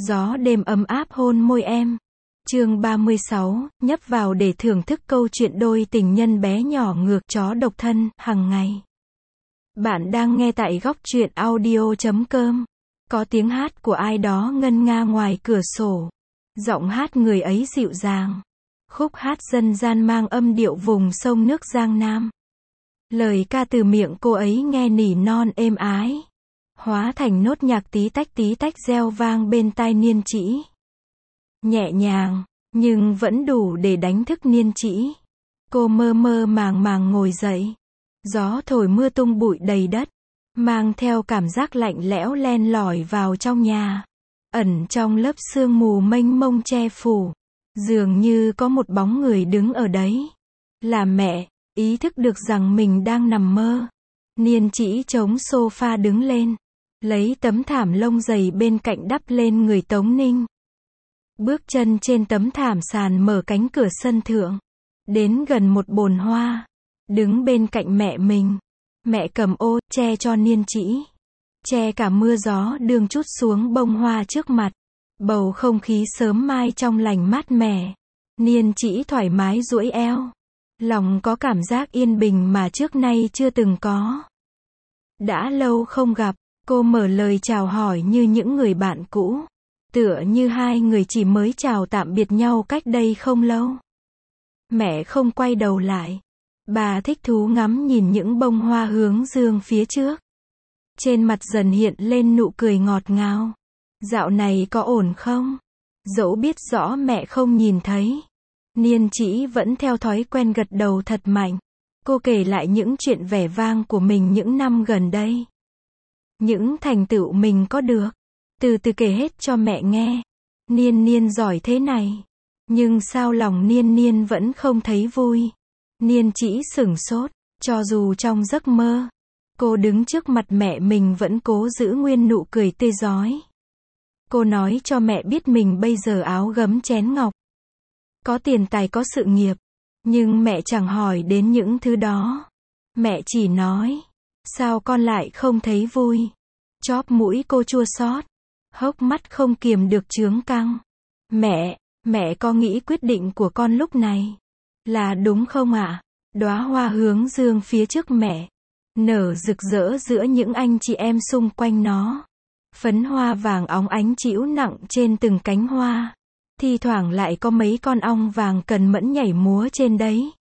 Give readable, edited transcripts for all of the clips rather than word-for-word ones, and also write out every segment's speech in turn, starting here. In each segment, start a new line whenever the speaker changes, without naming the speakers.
Gió đêm ấm áp hôn môi em. Chương 36, nhấp vào để thưởng thức câu chuyện đôi tình nhân bé nhỏ ngược chó độc thân, hằng ngày. Bạn đang nghe tại góc truyện audio.com. Có tiếng hát của ai đó ngân nga ngoài cửa sổ. Giọng hát người ấy dịu dàng. Khúc hát dân gian mang âm điệu vùng sông nước Giang Nam. Lời ca từ miệng cô ấy nghe nỉ non êm ái. Hóa thành nốt nhạc tí tách reo vang bên tai Niên Trĩ. Nhẹ nhàng, nhưng vẫn đủ để đánh thức Niên Trĩ. Cô mơ mơ màng màng ngồi dậy. Gió thổi mưa tung bụi đầy đất, mang theo cảm giác lạnh lẽo len lỏi vào trong nhà. Ẩn trong lớp sương mù mênh mông che phủ, dường như có một bóng người đứng ở đấy. Là mẹ, ý thức được rằng mình đang nằm mơ. Niên Trĩ chống sofa đứng lên, lấy tấm thảm lông dày bên cạnh đắp lên người Tống Ninh. Bước chân trên tấm thảm sàn mở cánh cửa sân thượng, đến gần một bồn hoa, đứng bên cạnh mẹ mình. Mẹ cầm ô, che cho Niên Trĩ. Che cả mưa gió đường trút xuống bông hoa trước mặt. Bầu không khí sớm mai trong lành mát mẻ. Niên Trĩ thoải mái duỗi eo. Lòng có cảm giác yên bình mà trước nay chưa từng có. Đã lâu không gặp, cô mở lời chào hỏi như những người bạn cũ. Tựa như hai người chỉ mới chào tạm biệt nhau cách đây không lâu. Mẹ không quay đầu lại. Bà thích thú ngắm nhìn những bông hoa hướng dương phía trước. Trên mặt dần hiện lên nụ cười ngọt ngào. Dạo này có ổn không? Dẫu biết rõ mẹ không nhìn thấy, Niên Trĩ vẫn theo thói quen gật đầu thật mạnh. Cô kể lại những chuyện vẻ vang của mình những năm gần đây. Những thành tựu mình có được. Từ từ kể hết cho mẹ nghe. Niên giỏi thế này. Nhưng sao lòng Niên vẫn không thấy vui. Niên Trĩ sửng sốt. Cho dù trong giấc mơ, cô đứng trước mặt mẹ mình vẫn cố giữ nguyên nụ cười tươi rói. Cô nói cho mẹ biết mình bây giờ áo gấm chén ngọc. Có tiền tài có sự nghiệp. Nhưng mẹ chẳng hỏi đến những thứ đó. Mẹ chỉ nói, sao con lại không thấy vui? Chóp mũi cô chua xót, hốc mắt không kiềm được chướng căng. Mẹ có nghĩ quyết định của con lúc này là đúng không ạ? Đóa hoa hướng dương phía trước mẹ, nở rực rỡ giữa những anh chị em xung quanh nó. Phấn hoa vàng óng ánh trĩu nặng trên từng cánh hoa. Thi thoảng lại có mấy con ong vàng cần mẫn nhảy múa trên đấy.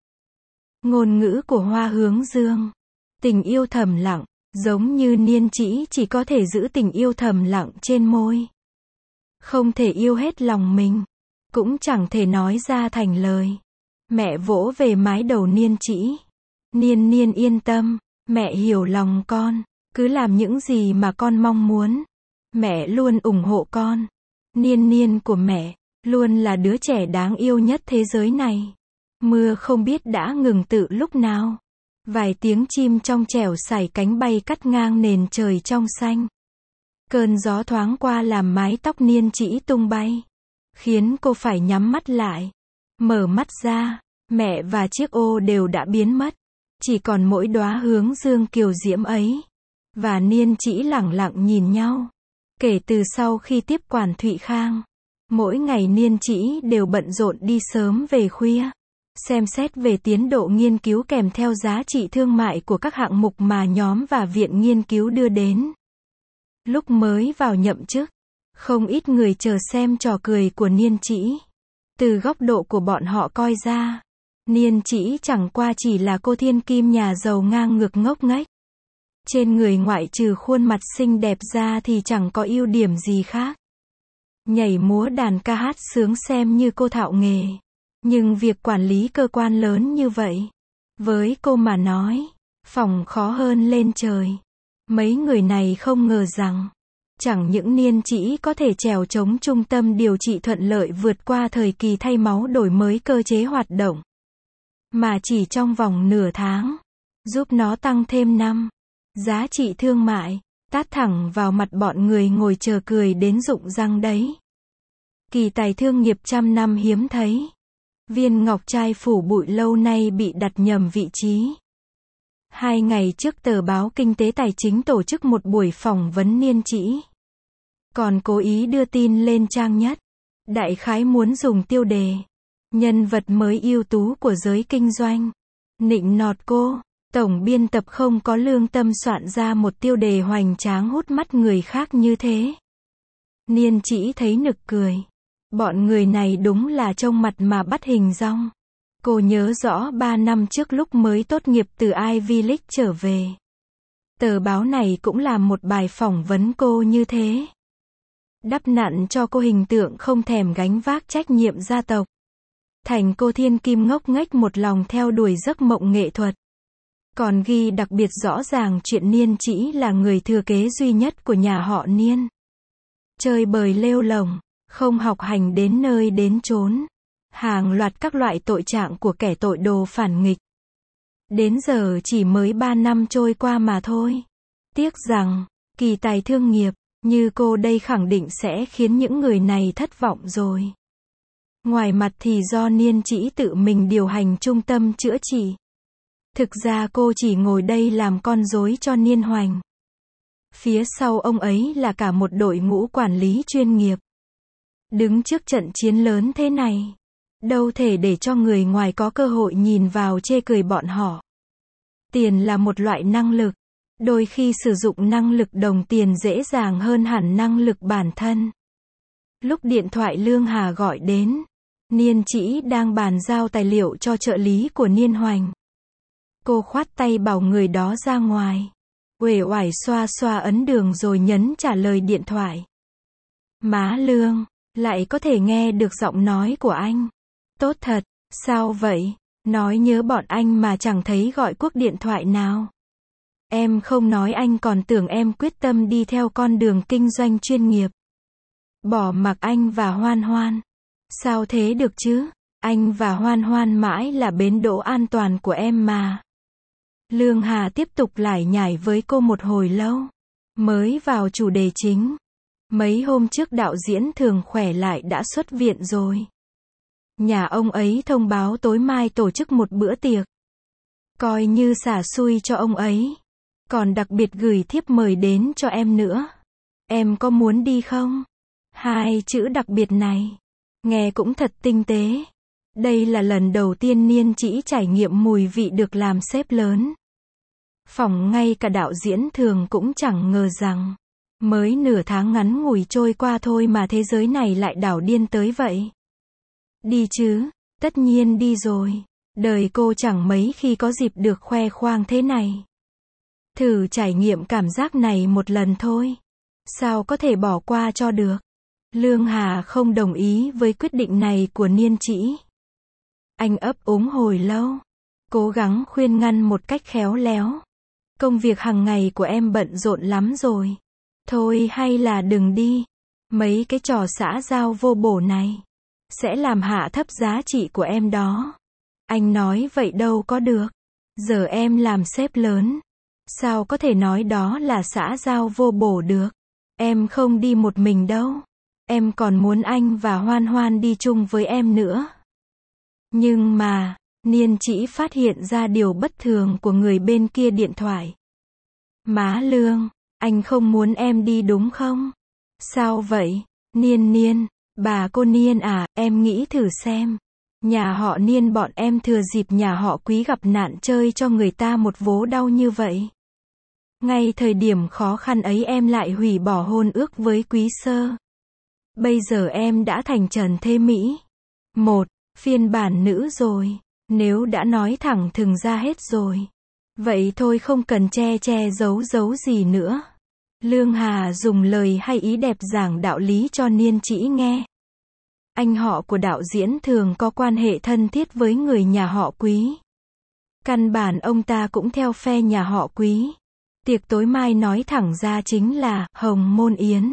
Ngôn ngữ của hoa hướng dương. Tình yêu thầm lặng, giống như Niên Trĩ chỉ có thể giữ tình yêu thầm lặng trên môi. Không thể yêu hết lòng mình, cũng chẳng thể nói ra thành lời. Mẹ vỗ về mái đầu Niên Trĩ. Niên yên tâm, mẹ hiểu lòng con, cứ làm những gì mà con mong muốn. Mẹ luôn ủng hộ con. Niên của mẹ, luôn là đứa trẻ đáng yêu nhất thế giới này. Mưa không biết đã ngừng từ lúc nào. Vài tiếng chim trong trẻo sải cánh bay cắt ngang nền trời trong xanh. Cơn gió thoáng qua làm mái tóc Niên Trĩ tung bay, khiến cô phải nhắm mắt lại. Mở mắt ra, mẹ và chiếc ô đều đã biến mất. Chỉ còn mỗi đóa hướng dương kiều diễm ấy. Và Niên Trĩ lẳng lặng nhìn nhau. Kể từ sau khi tiếp quản Thụy Khang, mỗi ngày Niên Trĩ đều bận rộn đi sớm về khuya. Xem xét về tiến độ nghiên cứu kèm theo giá trị thương mại của các hạng mục mà nhóm và viện nghiên cứu đưa đến. Lúc mới vào nhậm chức, không ít người chờ xem trò cười của Niên Trĩ. Từ góc độ của bọn họ coi ra, Niên Trĩ chẳng qua chỉ là cô thiên kim nhà giàu ngang ngược ngốc nghếch. Trên người ngoại trừ khuôn mặt xinh đẹp ra thì chẳng có ưu điểm gì khác. Nhảy múa đàn ca hát sướng xem như cô thạo nghề. Nhưng việc quản lý cơ quan lớn như vậy, với cô mà nói, phòng khó hơn lên trời. Mấy người này không ngờ rằng, chẳng những Niên Trĩ có thể trèo chống trung tâm điều trị thuận lợi vượt qua thời kỳ thay máu đổi mới cơ chế hoạt động, mà chỉ trong vòng nửa tháng, giúp nó tăng thêm 5 giá trị thương mại, tát thẳng vào mặt bọn người ngồi chờ cười đến rụng răng đấy. Kỳ tài thương nghiệp trăm năm hiếm thấy. Viên ngọc trai phủ bụi lâu nay bị đặt nhầm vị trí. 2 ngày trước tờ báo Kinh tế Tài chính tổ chức một buổi phỏng vấn Niên Trĩ. Còn cố ý đưa tin lên trang nhất. Đại khái muốn dùng tiêu đề nhân vật mới ưu tú của giới kinh doanh. Nịnh nọt cô. Tổng biên tập không có lương tâm soạn ra một tiêu đề hoành tráng hút mắt người khác như thế. Niên chỉ thấy nực cười. Bọn người này đúng là trông mặt mà bắt hình dong. Cô nhớ rõ 3 năm trước lúc mới tốt nghiệp từ Ivy League trở về. Tờ báo này cũng làm một bài phỏng vấn cô như thế. Đắp nặn cho cô hình tượng không thèm gánh vác trách nhiệm gia tộc. Thành cô thiên kim ngốc nghếch một lòng theo đuổi giấc mộng nghệ thuật. Còn ghi đặc biệt rõ ràng chuyện Niên chỉ là người thừa kế duy nhất của nhà họ Niên. Chơi bời lêu lổng, không học hành đến nơi đến chốn. Hàng loạt các loại tội trạng của kẻ tội đồ phản nghịch. Đến giờ chỉ mới 3 năm trôi qua mà thôi. Tiếc rằng, kỳ tài thương nghiệp, như cô đây khẳng định sẽ khiến những người này thất vọng rồi. Ngoài mặt thì do Niên chỉ tự mình điều hành trung tâm chữa trị. Thực ra cô chỉ ngồi đây làm con rối cho Niên Hoành. Phía sau ông ấy là cả một đội ngũ quản lý chuyên nghiệp. Đứng trước trận chiến lớn thế này, đâu thể để cho người ngoài có cơ hội nhìn vào chê cười bọn họ. Tiền là một loại năng lực. Đôi khi sử dụng năng lực đồng tiền dễ dàng hơn hẳn năng lực bản thân. Lúc điện thoại Lương Hà gọi đến, Niên chỉ đang bàn giao tài liệu cho trợ lý của Niên Hoành. Cô khoát tay bảo người đó ra ngoài. Uể oải xoa xoa ấn đường rồi nhấn trả lời điện thoại. Má Lương, lại có thể nghe được giọng nói của anh. Tốt thật, sao vậy? Nói nhớ bọn anh mà chẳng thấy gọi cuộc điện thoại nào. Em không nói anh còn tưởng em quyết tâm đi theo con đường kinh doanh chuyên nghiệp. Bỏ mặc anh và Hoan Hoan. Sao thế được chứ? Anh và Hoan Hoan mãi là bến đỗ an toàn của em mà. Lương Hà tiếp tục lải nhải với cô một hồi lâu. Mới vào chủ đề chính. Mấy hôm trước đạo diễn Thường khỏe lại đã xuất viện rồi. Nhà ông ấy thông báo tối mai tổ chức một bữa tiệc. Coi như xả xui cho ông ấy. Còn đặc biệt gửi thiếp mời đến cho em nữa. Em có muốn đi không? 2 chữ đặc biệt này. Nghe cũng thật tinh tế. Đây là lần đầu tiên Niên chỉ trải nghiệm mùi vị được làm sếp lớn. Phỏng ngay cả đạo diễn Thường cũng chẳng ngờ rằng. Mới nửa tháng ngắn ngủi trôi qua thôi mà thế giới này lại đảo điên tới vậy. Đi chứ, tất nhiên đi rồi. Đời cô chẳng mấy khi có dịp được khoe khoang thế này. Thử trải nghiệm cảm giác này một lần thôi. Sao có thể bỏ qua cho được? Lương Hà không đồng ý với quyết định này của Niên chỉ. Anh ấp úng hồi lâu. Cố gắng khuyên ngăn một cách khéo léo. Công việc hàng ngày của em bận rộn lắm rồi. Thôi hay là đừng đi. Mấy cái trò xã giao vô bổ này sẽ làm hạ thấp giá trị của em đó. Anh nói vậy đâu có được. Giờ em làm sếp lớn. Sao có thể nói đó là xã giao vô bổ được? Em không đi một mình đâu. Em còn muốn anh và Hoan Hoan đi chung với em nữa. Nhưng mà, Niên chỉ phát hiện ra điều bất thường của người bên kia điện thoại. Má Lương, anh không muốn em đi đúng không? Sao vậy? Niên, bà cô Niên à, em nghĩ thử xem. Nhà họ Niên bọn em thừa dịp nhà họ Quý gặp nạn chơi cho người ta một vố đau như vậy. Ngay thời điểm khó khăn ấy em lại hủy bỏ hôn ước với Quý Sơ. Bây giờ em đã thành Trần Thế Mỹ. Một phiên bản nữ rồi. Nếu đã nói thẳng thừng ra hết rồi. Vậy thôi không cần che giấu gì nữa. Lương Hà dùng lời hay ý đẹp giảng đạo lý cho Niên chỉ nghe. Anh họ của đạo diễn Thường có quan hệ thân thiết với người nhà họ Quý. Căn bản ông ta cũng theo phe nhà họ Quý. Tiệc tối mai nói thẳng ra chính là Hồng Môn Yến.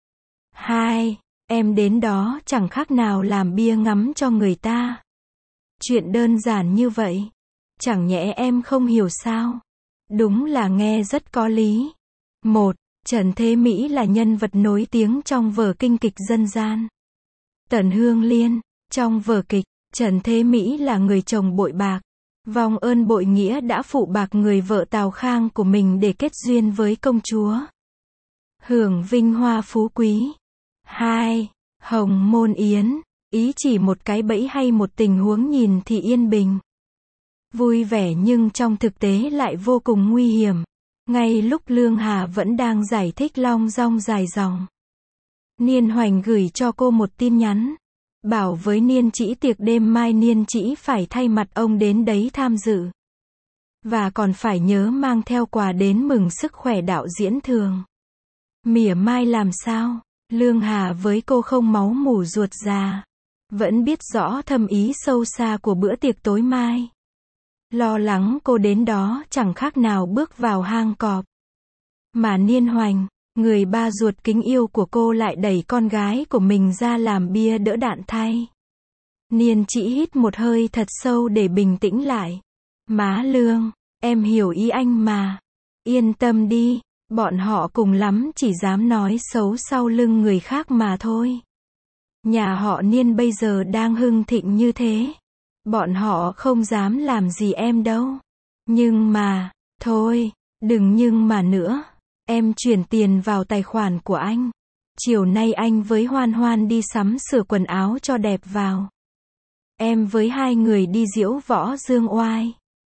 2. Em đến đó chẳng khác nào làm bia ngắm cho người ta. Chuyện đơn giản như vậy. Chẳng nhẽ em không hiểu sao? Đúng là nghe rất có lý. 1. Trần Thế Mỹ là nhân vật nổi tiếng trong vở kinh kịch dân gian Tần Hương Liên. Trong vở kịch, Trần Thế Mỹ là người chồng bội bạc. Vong ơn bội nghĩa đã phụ bạc người vợ Tào Khang của mình để kết duyên với công chúa hưởng vinh hoa phú quý. 2. Hồng môn yến, ý chỉ một cái bẫy hay một tình huống nhìn thì yên bình, vui vẻ nhưng trong thực tế lại vô cùng nguy hiểm. Ngay lúc Lương Hà vẫn đang giải thích long dong dài dòng, Niên Hoành gửi cho cô một tin nhắn, bảo với Niên Trĩ tiệc đêm mai Niên Trĩ phải thay mặt ông đến đấy tham dự. Và còn phải nhớ mang theo quà đến mừng sức khỏe đạo diễn Thường. Mỉa mai làm sao? Lương Hà với cô không máu mủ ruột già, vẫn biết rõ thâm ý sâu xa của bữa tiệc tối mai. Lo lắng cô đến đó chẳng khác nào bước vào hang cọp. Mà Niên Hoành, người ba ruột kính yêu của cô lại đẩy con gái của mình ra làm bia đỡ đạn thay. Niên Trĩ hít một hơi thật sâu để bình tĩnh lại. Má Lương, em hiểu ý anh mà. Yên tâm đi, bọn họ cùng lắm chỉ dám nói xấu sau lưng người khác mà thôi. Nhà họ Niên bây giờ đang hưng thịnh như thế, bọn họ không dám làm gì em đâu. Nhưng mà, thôi, đừng nhưng mà nữa. Em chuyển tiền vào tài khoản của anh. Chiều nay anh với Hoan Hoan đi sắm sửa quần áo cho đẹp vào. Em với hai người đi diễu võ dương oai.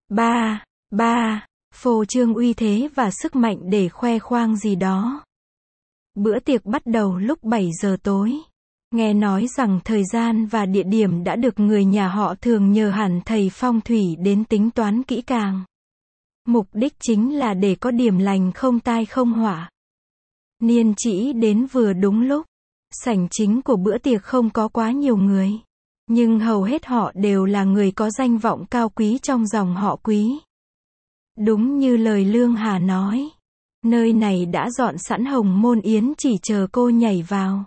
Ba, phô trương uy thế và sức mạnh để khoe khoang gì đó. Bữa tiệc bắt đầu lúc 7 giờ tối. Nghe nói rằng thời gian và địa điểm đã được người nhà họ Thường nhờ hẳn thầy phong thủy đến tính toán kỹ càng. Mục đích chính là để có điểm lành không tai không họa. Niên Trĩ đến vừa đúng lúc. Sảnh chính của bữa tiệc không có quá nhiều người, nhưng hầu hết họ đều là người có danh vọng cao quý trong dòng họ Quý. Đúng như lời Lương Hà nói, nơi này đã dọn sẵn hồng môn yến chỉ chờ cô nhảy vào.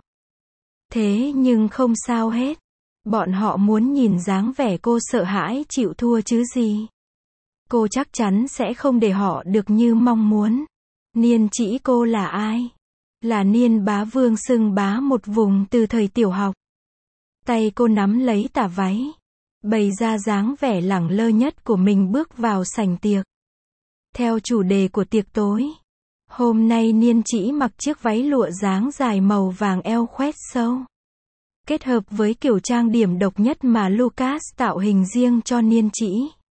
Thế nhưng không sao hết. Bọn họ muốn nhìn dáng vẻ cô sợ hãi chịu thua chứ gì. Cô chắc chắn sẽ không để họ được như mong muốn. Niên Trĩ cô là ai? Là Niên bá vương xưng bá một vùng từ thời tiểu học. Tay cô nắm lấy tà váy, bày ra dáng vẻ lẳng lơ nhất của mình bước vào sảnh tiệc. Theo chủ đề của tiệc tối, hôm nay Niên Trĩ mặc chiếc váy lụa dáng dài màu vàng eo khoét sâu, kết hợp với kiểu trang điểm độc nhất mà Lucas tạo hình riêng cho Niên Trĩ.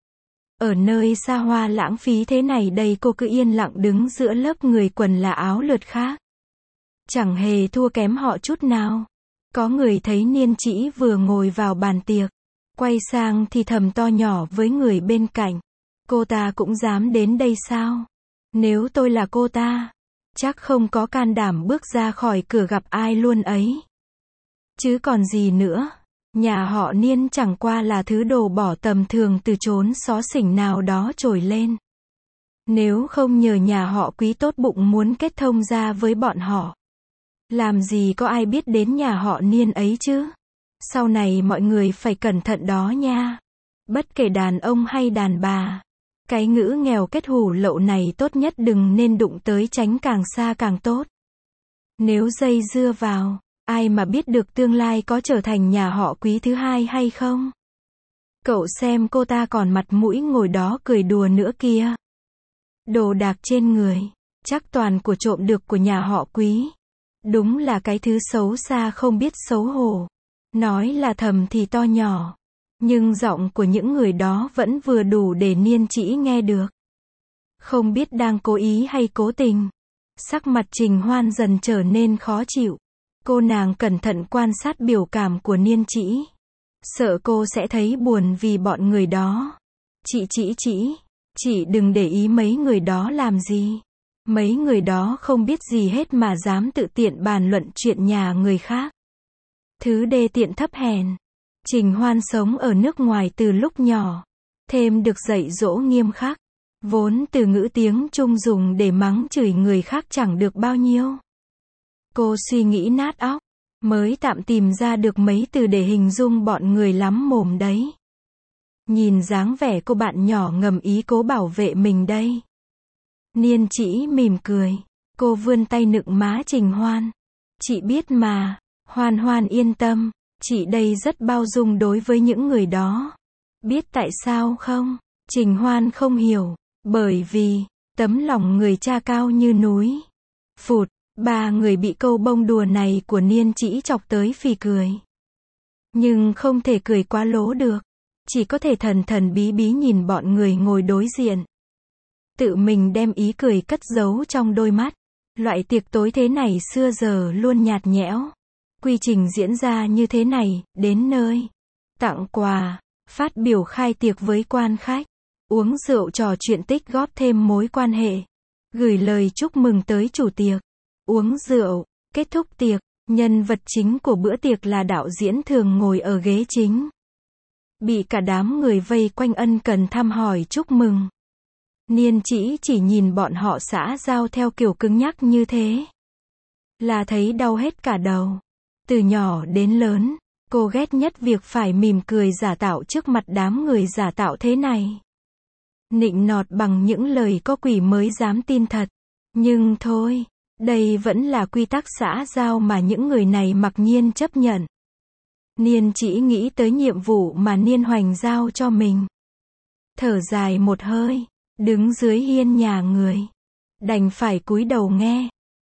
Ở nơi xa hoa lãng phí thế này đây cô cứ yên lặng đứng giữa lớp người quần là áo lượt khác. Chẳng hề thua kém họ chút nào. Có người thấy Niên Trĩ vừa ngồi vào bàn tiệc, quay sang thì thầm to nhỏ với người bên cạnh. Cô ta cũng dám đến đây sao? Nếu tôi là cô ta, chắc không có can đảm bước ra khỏi cửa gặp ai luôn ấy. Chứ còn gì nữa. Nhà họ Niên chẳng qua là thứ đồ bỏ tầm thường từ chốn xó xỉnh nào đó trồi lên. Nếu không nhờ nhà họ Quý tốt bụng muốn kết thông ra với bọn họ, làm gì có ai biết đến nhà họ Niên ấy chứ. Sau này mọi người phải cẩn thận đó nha. Bất kể đàn ông hay đàn bà, cái ngữ nghèo kết hủ lậu này tốt nhất đừng nên đụng tới, tránh càng xa càng tốt. Nếu dây dưa vào, ai mà biết được tương lai có trở thành nhà họ Quý thứ hai hay không. Cậu xem cô ta còn mặt mũi ngồi đó cười đùa nữa kìa. Đồ đạc trên người, chắc toàn của trộm được của nhà họ Quý. Đúng là cái thứ xấu xa không biết xấu hổ. Nói là thầm thì to nhỏ, nhưng giọng của những người đó vẫn vừa đủ để Niên Trĩ nghe được. Không biết đang cố ý hay cố tình. Sắc mặt Trình Hoan dần trở nên khó chịu. Cô nàng cẩn thận quan sát biểu cảm của Niên Trĩ. Sợ cô sẽ thấy buồn vì bọn người đó. Chị đừng để ý mấy người đó làm gì. Mấy người đó không biết gì hết mà dám tự tiện bàn luận chuyện nhà người khác. Thứ đê tiện thấp hèn. Trình Hoan sống ở nước ngoài từ lúc nhỏ, thêm được dạy dỗ nghiêm khắc. Vốn từ ngữ tiếng Trung dùng để mắng chửi người khác chẳng được bao nhiêu. Cô suy nghĩ nát óc, mới tạm tìm ra được mấy từ để hình dung bọn người lắm mồm đấy. Nhìn dáng vẻ cô bạn nhỏ ngầm ý cố bảo vệ mình đây. Niên Trĩ mỉm cười, cô vươn tay nựng má Trình Hoan. Chị biết mà, Hoan Hoan yên tâm, chị đây rất bao dung đối với những người đó. Biết tại sao không? Trình Hoan không hiểu, bởi vì, tấm lòng người cha cao như núi. Phụt, Ba người bị câu bông đùa này của Niên Chỉ chọc tới phì cười. Nhưng không thể cười quá lố được. Chỉ có thể thần thần bí bí nhìn bọn người ngồi đối diện. Tự mình đem ý cười cất giấu trong đôi mắt. Loại tiệc tối thế này xưa giờ luôn nhạt nhẽo. Quy trình diễn ra như thế này, đến nơi. Tặng quà, phát biểu khai tiệc với quan khách. Uống rượu trò chuyện tích góp thêm mối quan hệ. Gửi lời chúc mừng tới chủ tiệc. Uống rượu, kết thúc tiệc. Nhân vật chính của bữa tiệc là đạo diễn thường ngồi ở ghế chính. Bị cả đám người vây quanh ân cần thăm hỏi chúc mừng. Niên chỉ nhìn bọn họ xã giao theo kiểu cứng nhắc như thế. Là thấy đau hết cả đầu. Từ nhỏ đến lớn, cô ghét nhất việc phải mỉm cười giả tạo trước mặt đám người giả tạo thế này. Nịnh nọt bằng những lời có quỷ mới dám tin thật. Nhưng thôi, đây vẫn là quy tắc xã giao mà những người này mặc nhiên chấp nhận. Niên chỉ nghĩ tới nhiệm vụ mà Niên Hoành giao cho mình. Thở dài một hơi, đứng dưới hiên nhà người. Đành phải cúi đầu nghe.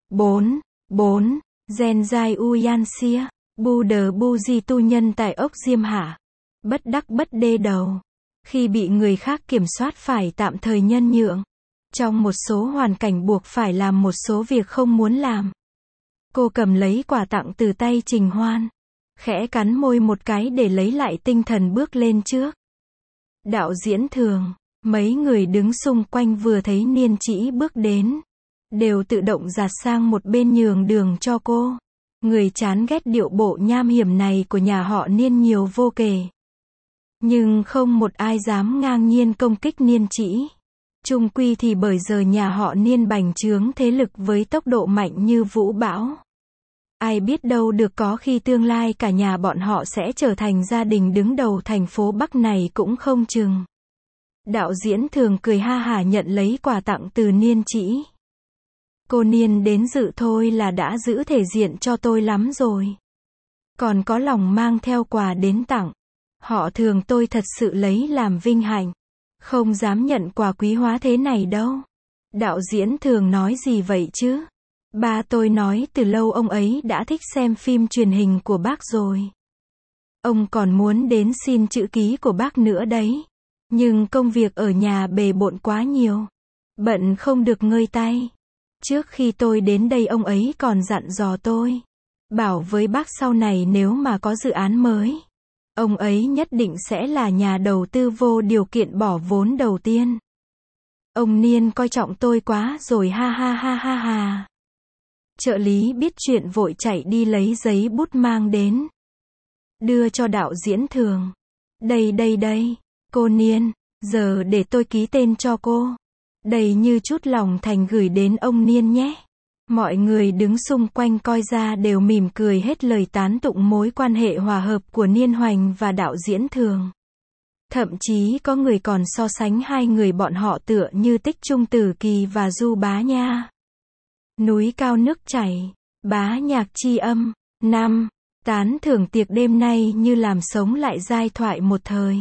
4. Gen Giai Uyan Sia, Bu Đờ Bu Di tu nhân tại ốc Diêm Hạ. Bất đắc bất đê đầu. Khi bị người khác kiểm soát phải tạm thời nhân nhượng. Trong một số hoàn cảnh buộc phải làm một số việc không muốn làm. Cô cầm lấy quà tặng từ tay Trình Hoan. Khẽ cắn môi một cái để lấy lại tinh thần bước lên trước. Đạo diễn Thường, mấy người đứng xung quanh vừa thấy Niên Chỉ bước đến. Đều tự động dạt sang một bên nhường đường cho cô. Người chán ghét điệu bộ nham hiểm này của nhà họ Niên nhiều vô kể. Nhưng không một ai dám ngang nhiên công kích Niên Chỉ. Chung quy thì bởi giờ nhà họ Niên bành trướng thế lực với tốc độ mạnh như vũ bão. Ai biết đâu được có khi tương lai cả nhà bọn họ sẽ trở thành gia đình đứng đầu thành phố Bắc này cũng không chừng. Đạo diễn Thường cười ha hả nhận lấy quà tặng từ Niên Chỉ. Cô Niên đến dự thôi là đã giữ thể diện cho tôi lắm rồi. Còn có lòng mang theo quà đến tặng. Họ Thường tôi thật sự lấy làm vinh hạnh. Không dám nhận quà quý hóa thế này đâu. Đạo diễn Thường nói gì vậy chứ? Ba tôi nói từ lâu ông ấy đã thích xem phim truyền hình của bác rồi. Ông còn muốn đến xin chữ ký của bác nữa đấy. Nhưng công việc ở nhà bề bộn quá nhiều. Bận không được ngơi tay. Trước khi tôi đến đây ông ấy còn dặn dò tôi. Bảo với bác sau này nếu mà có dự án mới. Ông ấy nhất định sẽ là nhà đầu tư vô điều kiện bỏ vốn đầu tiên. Ông Niên coi trọng tôi quá rồi ha ha ha ha ha. Trợ lý biết chuyện vội chạy đi lấy giấy bút mang đến. Đưa cho đạo diễn Thường. Đây, cô Niên, giờ để tôi ký tên cho cô. Đầy như chút lòng thành gửi đến ông Niên nhé. Mọi người đứng xung quanh coi ra đều mỉm cười hết lời tán tụng mối quan hệ hòa hợp của Niên Hoành và đạo diễn Thường. Thậm chí có người còn so sánh hai người bọn họ tựa như Tích Trung Tử Kỳ và Du Bá Nha. Núi cao nước chảy, bá nhạc chi âm. 5. Tán thưởng tiệc đêm nay như làm sống lại giai thoại một thời.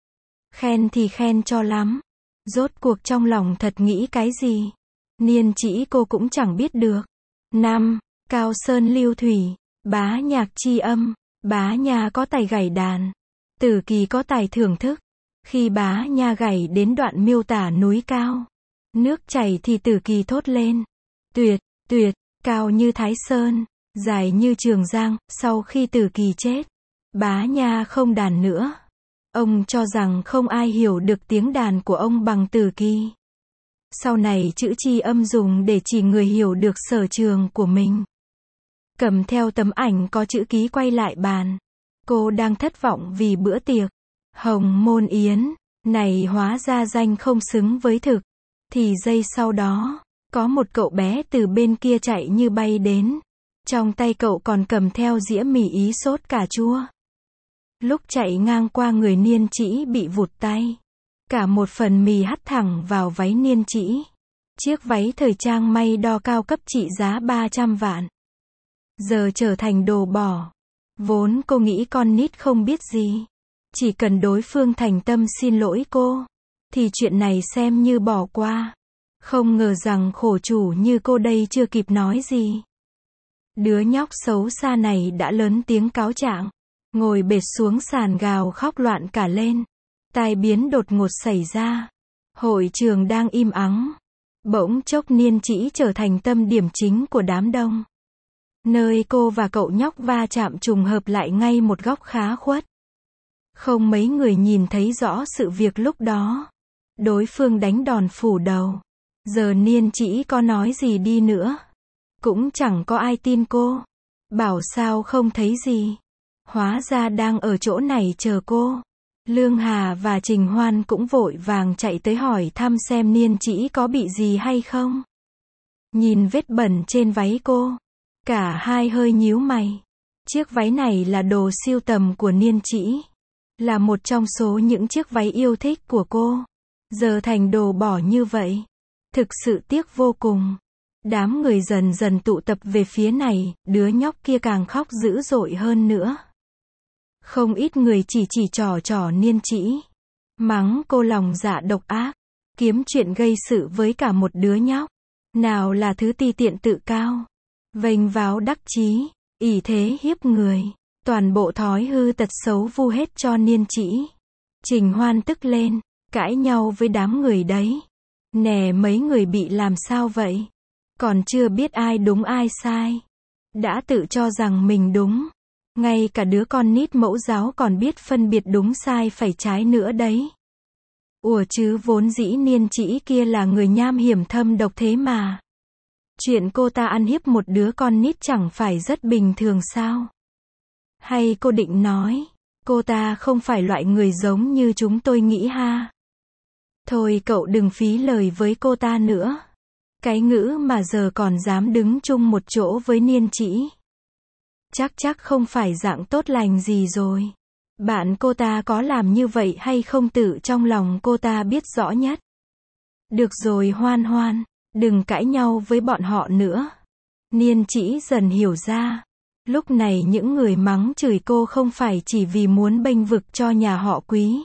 Khen thì khen cho lắm. Rốt cuộc trong lòng thật nghĩ cái gì? Niên Chỉ cô cũng chẳng biết được. 5. Cao sơn lưu thủy, bá nhạc chi âm. Bá Nha có tài gảy đàn. Tử Kỳ có tài thưởng thức. Khi Bá Nha gảy đến đoạn miêu tả núi cao. Nước chảy thì Tử Kỳ thốt lên. Tuyệt, cao như Thái Sơn, dài như Trường Giang. Sau khi Tử Kỳ chết, Bá Nha không đàn nữa. Ông cho rằng không ai hiểu được tiếng đàn của ông bằng Tử Kỳ. Sau này chữ chi âm dùng để chỉ người hiểu được sở trường của mình. Cầm theo tấm ảnh có chữ ký quay lại bàn. Cô đang thất vọng vì bữa tiệc Hồng Môn Yến này hóa ra danh không xứng với thực. Thì giây sau đó, có một cậu bé từ bên kia chạy như bay đến. Trong tay cậu còn cầm theo dĩa mì ý sốt cà chua. Lúc chạy ngang qua người Niên Chỉ bị vụt tay. Cả một phần mì hắt thẳng vào váy Niên Chỉ. Chiếc váy thời trang may đo cao cấp trị giá 300 vạn. Giờ trở thành đồ bỏ. Vốn cô nghĩ con nít không biết gì. Chỉ cần đối phương thành tâm xin lỗi cô, thì chuyện này xem như bỏ qua. Không ngờ rằng khổ chủ như cô đây chưa kịp nói gì. Đứa nhóc xấu xa này đã lớn tiếng cáo trạng, ngồi bệt xuống sàn gào khóc loạn cả lên. Tai biến đột ngột xảy ra. Hội trường đang im ắng. Bỗng chốc Niên Trĩ trở thành tâm điểm chính của đám đông. Nơi cô và cậu nhóc va chạm trùng hợp lại ngay một góc khá khuất. Không mấy người nhìn thấy rõ sự việc lúc đó. Đối phương đánh đòn phủ đầu. Giờ Niên Trĩ có nói gì đi nữa, cũng chẳng có ai tin cô. Bảo sao không thấy gì. Hóa ra đang ở chỗ này chờ cô. Lương Hà và Trình Hoan cũng vội vàng chạy tới hỏi thăm xem Niên Trĩ có bị gì hay không. Nhìn vết bẩn trên váy cô, cả hai hơi nhíu mày. Chiếc váy này là đồ sưu tầm của Niên Trĩ, là một trong số những chiếc váy yêu thích của cô. Giờ thành đồ bỏ như vậy, thực sự tiếc vô cùng. Đám người dần dần tụ tập về phía này, đứa nhóc kia càng khóc dữ dội hơn nữa. Không ít người chỉ trỏ Niên Trĩ, mắng cô lòng dạ độc ác, kiếm chuyện gây sự với cả một đứa nhóc. Nào là thứ ti tiện tự cao, vênh váo đắc chí, ỷ thế hiếp người, toàn bộ thói hư tật xấu vu hết cho Niên Trĩ. Trình Hoan tức lên, cãi nhau với đám người đấy. Nè, mấy người bị làm sao vậy? Còn chưa biết ai đúng ai sai, đã tự cho rằng mình đúng. Ngay cả đứa con nít mẫu giáo còn biết phân biệt đúng sai phải trái nữa đấy. Ủa chứ vốn dĩ Niên Trĩ kia là người nham hiểm thâm độc thế mà. Chuyện cô ta ăn hiếp một đứa con nít chẳng phải rất bình thường sao? Hay cô định nói, cô ta không phải loại người giống như chúng tôi nghĩ ha? Thôi cậu đừng phí lời với cô ta nữa. Cái ngữ mà giờ còn dám đứng chung một chỗ với Niên Trĩ, chắc không phải dạng tốt lành gì rồi. Bạn cô ta có làm như vậy hay không tự trong lòng cô ta biết rõ nhất. Được rồi Hoan, đừng cãi nhau với bọn họ nữa. Niên Trĩ dần hiểu ra, lúc này những người mắng chửi cô không phải chỉ vì muốn bênh vực cho nhà họ Quý,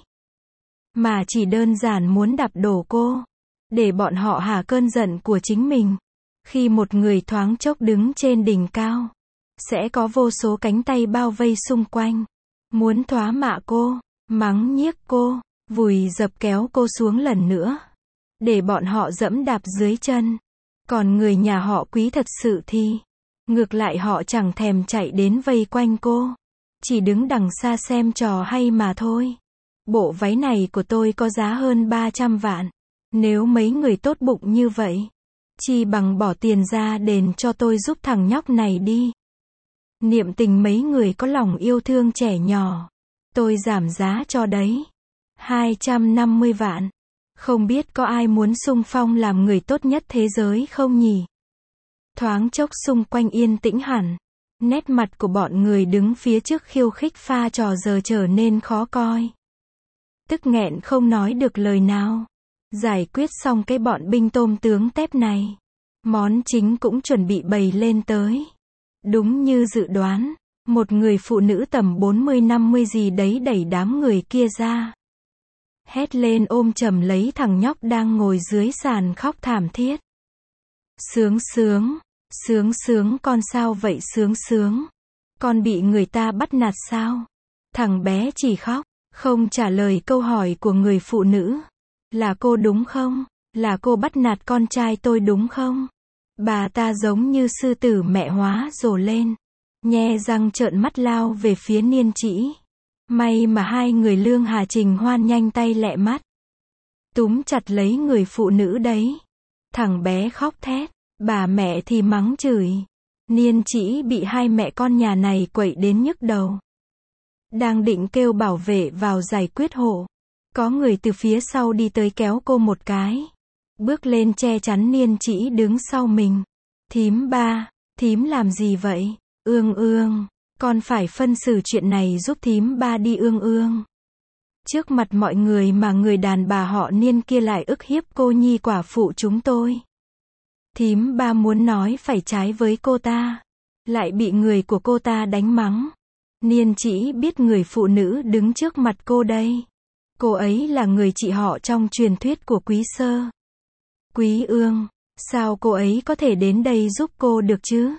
mà chỉ đơn giản muốn đạp đổ cô, để bọn họ hả cơn giận của chính mình. Khi một người thoáng chốc đứng trên đỉnh cao, sẽ có vô số cánh tay bao vây xung quanh, muốn thoá mạ cô, mắng nhiếc cô, vùi dập kéo cô xuống lần nữa, để bọn họ dẫm đạp dưới chân. Còn người nhà họ Quý thật sự thì, ngược lại họ chẳng thèm chạy đến vây quanh cô, chỉ đứng đằng xa xem trò hay mà thôi. Bộ váy này của tôi có giá hơn 300 vạn. Nếu mấy người tốt bụng như vậy, chi bằng bỏ tiền ra đền cho tôi giúp thằng nhóc này đi. Niệm tình mấy người có lòng yêu thương trẻ nhỏ, tôi giảm giá cho đấy. 250 vạn. Không biết có ai muốn xung phong làm người tốt nhất thế giới không nhỉ? Thoáng chốc xung quanh yên tĩnh hẳn. Nét mặt của bọn người đứng phía trước khiêu khích pha trò giờ trở nên khó coi. Tức nghẹn không nói được lời nào. Giải quyết xong cái bọn binh tôm tướng tép này, món chính cũng chuẩn bị bày lên tới. Đúng như dự đoán, một người phụ nữ tầm 40-50 gì đấy đẩy đám người kia ra. Hét lên ôm chầm lấy thằng nhóc đang ngồi dưới sàn khóc thảm thiết. Sướng, con sao vậy sướng? Con bị người ta bắt nạt sao? Thằng bé chỉ khóc, không trả lời câu hỏi của người phụ nữ. Là cô đúng không? Là cô bắt nạt con trai tôi đúng không? Bà ta giống như sư tử mẹ hóa rồ lên, nhe răng trợn mắt lao về phía Niên Trĩ. May mà hai người Lương Hà Trình Hoan nhanh tay lẹ mắt, túm chặt lấy người phụ nữ đấy. Thằng bé khóc thét, bà mẹ thì mắng chửi. Niên Trĩ bị hai mẹ con nhà này quậy đến nhức đầu. Đang định kêu bảo vệ vào giải quyết hộ, có người từ phía sau đi tới kéo cô một cái, bước lên che chắn Niên Trĩ đứng sau mình. Thím ba, thím làm gì vậy? Ương, con phải phân xử chuyện này giúp thím ba đi Ương. Trước mặt mọi người mà người đàn bà họ Niên kia lại ức hiếp cô nhi quả phụ chúng tôi. Thím ba muốn nói phải trái với cô ta, lại bị người của cô ta đánh mắng. Niên Trĩ biết người phụ nữ đứng trước mặt cô đây. Cô ấy là người chị họ trong truyền thuyết của Quý Sơ. Quý Ương, sao cô ấy có thể đến đây giúp cô được chứ?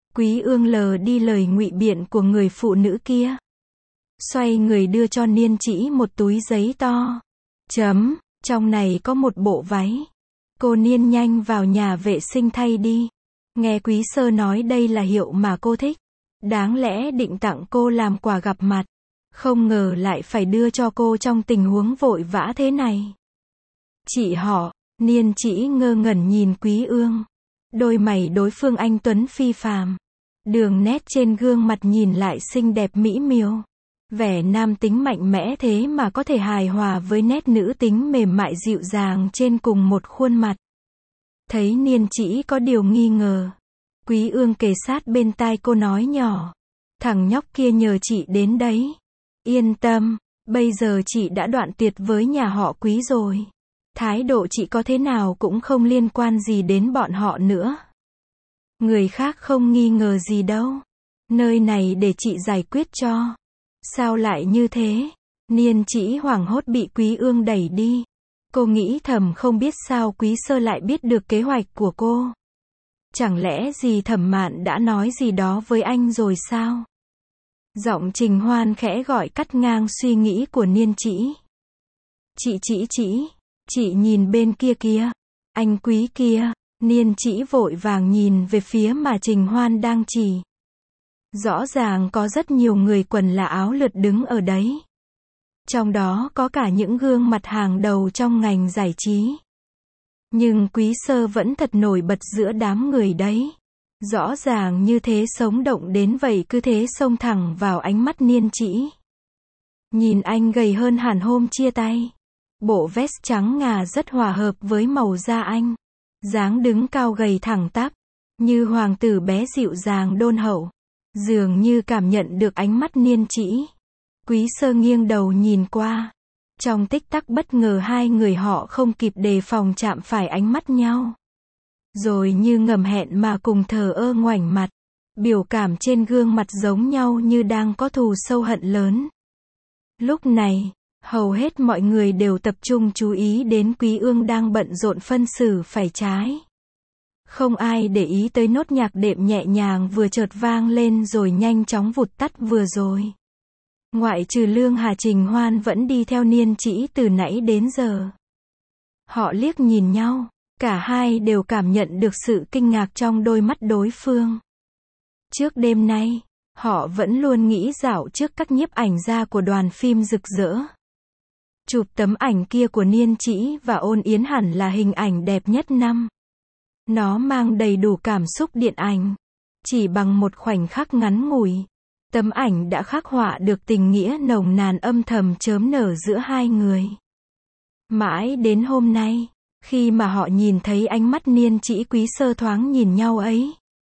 Quý Ương lờ đi lời ngụy biện của người phụ nữ kia. Xoay người đưa cho Niên Chỉ một túi giấy to. Trong này có một bộ váy. Cô Niên nhanh vào nhà vệ sinh thay đi. Nghe Quý Sơ nói đây là hiệu mà cô thích. Đáng lẽ định tặng cô làm quà gặp mặt. Không ngờ lại phải đưa cho cô trong tình huống vội vã thế này. Chị họ, Niên Chỉ ngơ ngẩn nhìn Quý Ương. Đôi mày đối phương anh tuấn phi phàm. Đường nét trên gương mặt nhìn lại xinh đẹp mỹ miều. Vẻ nam tính mạnh mẽ thế mà có thể hài hòa với nét nữ tính mềm mại dịu dàng trên cùng một khuôn mặt. Thấy Niên Chỉ có điều nghi ngờ. Quý Ương kề sát bên tai cô nói nhỏ. Thằng nhóc kia nhờ chị đến đấy. Yên tâm, bây giờ chị đã đoạn tuyệt với nhà họ Quý rồi. Thái độ chị có thế nào cũng không liên quan gì đến bọn họ nữa. Người khác không nghi ngờ gì đâu. Nơi này để chị giải quyết cho. Sao lại như thế? Niên Chỉ hoảng hốt bị Quý Ương đẩy đi. Cô nghĩ thầm không biết sao Quý Sơ lại biết được kế hoạch của cô. Chẳng lẽ dì Thẩm Mạn đã nói gì đó với anh rồi sao? Giọng Trình Hoan khẽ gọi cắt ngang suy nghĩ của Niên Chỉ. Chị nhìn bên kia kìa. Anh Quý kia. Niên Chỉ vội vàng nhìn về phía mà Trình Hoan đang chỉ. Rõ ràng có rất nhiều người quần là áo lượt đứng ở đấy. Trong đó có cả những gương mặt hàng đầu trong ngành giải trí. Nhưng Quý Sơ vẫn thật nổi bật giữa đám người đấy. Rõ ràng như thế sống động đến vậy cứ thế xông thẳng vào ánh mắt Niên Chỉ. Nhìn anh gầy hơn hẳn hôm chia tay. Bộ vest trắng ngà rất hòa hợp với màu da anh. Dáng đứng cao gầy thẳng tắp. Như hoàng tử bé dịu dàng đôn hậu. Dường như cảm nhận được ánh mắt Niên Chỉ. Quý Sơ nghiêng đầu nhìn qua. Trong tích tắc bất ngờ hai người họ không kịp đề phòng chạm phải ánh mắt nhau. Rồi như ngầm hẹn mà cùng thờ ơ ngoảnh mặt. Biểu cảm trên gương mặt giống nhau như đang có thù sâu hận lớn. Lúc này, hầu hết mọi người đều tập trung chú ý đến Quý Ương đang bận rộn phân xử phải trái. Không ai để ý tới nốt nhạc đệm nhẹ nhàng vừa chợt vang lên rồi nhanh chóng vụt tắt vừa rồi. Ngoại trừ Lương Hà, Trình Hoan vẫn đi theo Niên Chỉ từ nãy đến giờ. Họ liếc nhìn nhau, cả hai đều cảm nhận được sự kinh ngạc trong đôi mắt đối phương. Trước đêm nay, họ vẫn luôn nghĩ dạo trước các nhiếp ảnh gia của đoàn phim rực rỡ. Chụp tấm ảnh kia của Niên Chỉ và Ôn Yến hẳn là hình ảnh đẹp nhất năm. Nó mang đầy đủ cảm xúc điện ảnh. Chỉ bằng một khoảnh khắc ngắn ngủi, tấm ảnh đã khắc họa được tình nghĩa nồng nàn âm thầm chớm nở giữa hai người. Mãi đến hôm nay, khi mà họ nhìn thấy ánh mắt Niên Chỉ Quý Sơ thoáng nhìn nhau ấy.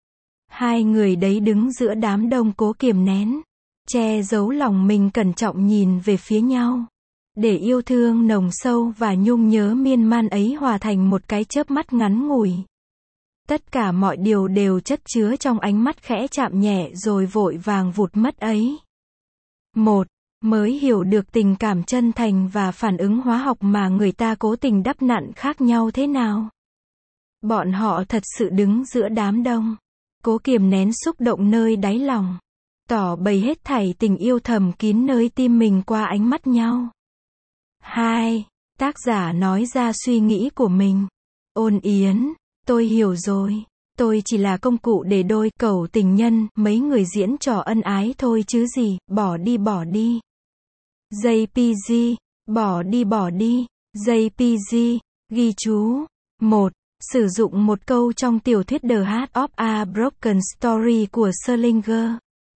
Hai người đấy đứng giữa đám đông cố kiềm nén, che giấu lòng mình cẩn trọng nhìn về phía nhau. Để yêu thương nồng sâu và nhung nhớ miên man ấy hòa thành một cái chớp mắt ngắn ngủi. Tất cả mọi điều đều chất chứa trong ánh mắt khẽ chạm nhẹ rồi vội vàng vụt mất ấy. Mới hiểu được tình cảm chân thành và phản ứng hóa học mà người ta cố tình đắp nặn khác nhau thế nào. Bọn họ thật sự đứng giữa đám đông, cố kiềm nén xúc động nơi đáy lòng, tỏ bày hết thảy tình yêu thầm kín nơi tim mình qua ánh mắt nhau. Tác giả nói ra suy nghĩ của mình. Ôn Yến, tôi hiểu rồi. Tôi chỉ là công cụ để đôi cẩu tình nhân, mấy người diễn trò ân ái thôi chứ gì, bỏ đi. JPG, bỏ đi. JPG, ghi chú. 1. Sử dụng một câu trong tiểu thuyết The Heart of a Broken Story của Salinger.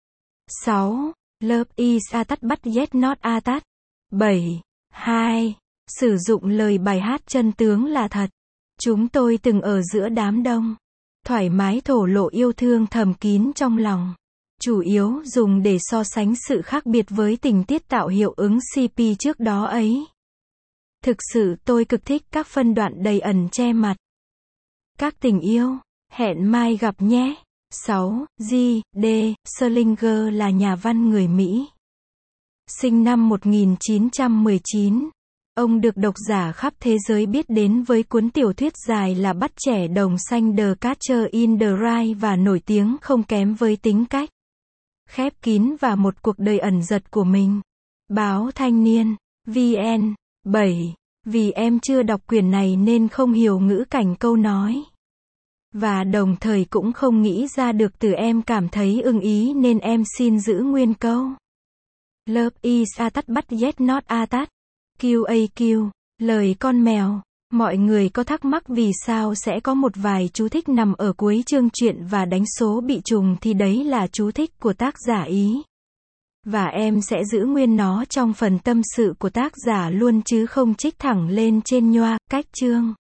6. Love is attached but yet not attached. 7. 2. Sử dụng lời bài hát chân tướng là thật. Chúng tôi từng ở giữa đám đông, thoải mái thổ lộ yêu thương thầm kín trong lòng. Chủ yếu dùng để so sánh sự khác biệt với tình tiết tạo hiệu ứng CP trước đó ấy. Thực sự tôi cực thích các phân đoạn đầy ẩn che mặt. Các tình yêu, hẹn mai gặp nhé. 6. G. D. Salinger là nhà văn người Mỹ. Sinh năm 1919. Ông được độc giả khắp thế giới biết đến với cuốn tiểu thuyết dài là Bắt trẻ đồng xanh The Catcher in the Rye và nổi tiếng không kém với tính cách khép kín và một cuộc đời ẩn dật của mình. Báo Thanh niên VN 7. Vì em chưa đọc quyển này nên không hiểu ngữ cảnh câu nói. Và đồng thời cũng không nghĩ ra được từ em cảm thấy ưng ý nên em xin giữ nguyên câu. Love is a touch but yet not a touch. QAQ. Lời con mèo. Mọi người có thắc mắc vì sao sẽ có một vài chú thích nằm ở cuối chương truyện và đánh số bị trùng thì đấy là chú thích của tác giả Ý. Và em sẽ giữ nguyên nó trong phần tâm sự của tác giả luôn chứ không trích thẳng lên trên nhoa, cách chương.